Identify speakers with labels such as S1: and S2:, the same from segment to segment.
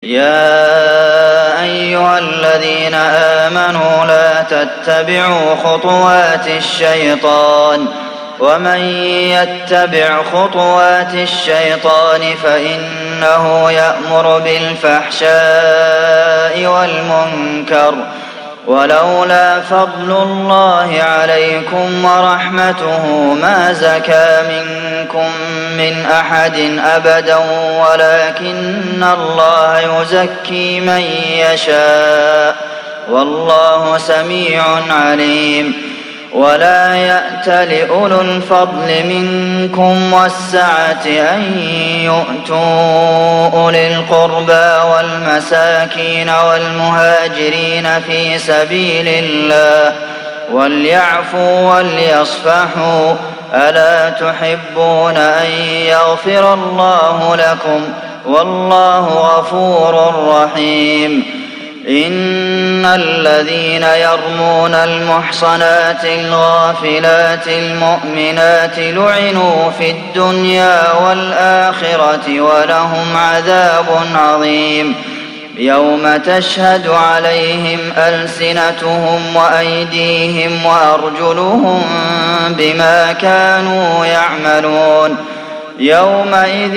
S1: يا أيها الذين آمنوا لا تتبعوا خطوات الشيطان ومن يتبع خطوات الشيطان فإنه يأمر بالفحشاء والمنكر ولولا فضل الله عليكم ورحمته ما زكى منكم من أحد أبدا ولكن الله يزكي من يشاء والله سميع عليم ولا يأت لأولو الفضل منكم والسعة أن يؤتوا أولي القربى والمساكين والمهاجرين في سبيل الله وليعفوا وليصفحوا ألا تحبون أن يغفر الله لكم والله غفور رحيم إن الذين يرمون المحصنات الغافلات المؤمنات لعنوا في الدنيا والآخرة ولهم عذاب عظيم يوم تشهد عليهم ألسنتهم وأيديهم وأرجلهم بما كانوا يعملون يومئذ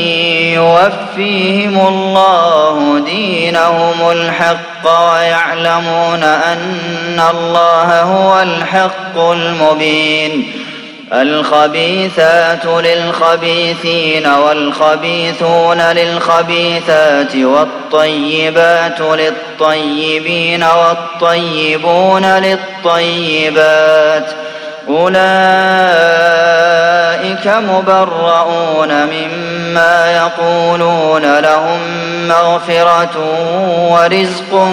S1: يوفيهم الله دينهم الحق ويعلمون أن الله هو الحق المبين الخبيثات للخبيثين والخبيثون للخبيثات والطيبات للطيبين والطيبون للطيبات أولئك مبرؤون مما يقولون لهم مغفرة ورزق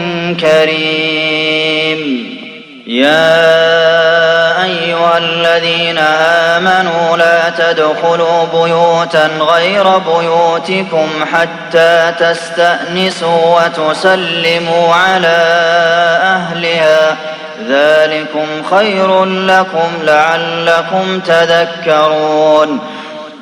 S1: كريم يا أيها الذين آمنوا لا تدخلوا بيوتا غير بيوتكم حتى تستأنسوا وتسلموا على أهلها ذلكم خير لكم لعلكم تذكرون